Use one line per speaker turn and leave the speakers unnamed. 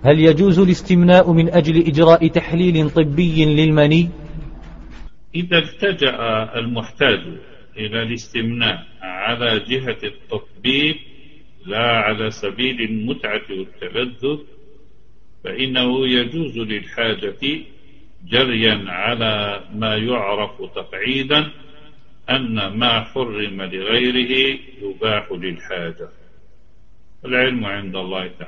هل يجوز الاستمناء من أجل إجراء تحليل طبي للمني؟
إذا التجأ المحتاج إلى الاستمناء على جهة التطبيب لا على سبيل المتعة والتلذذ، فإنه يجوز للحاجة جريا على ما يعرف تقعيدا أن ما حرم لغيره يباح للحاجة. العلم عند الله تعالى.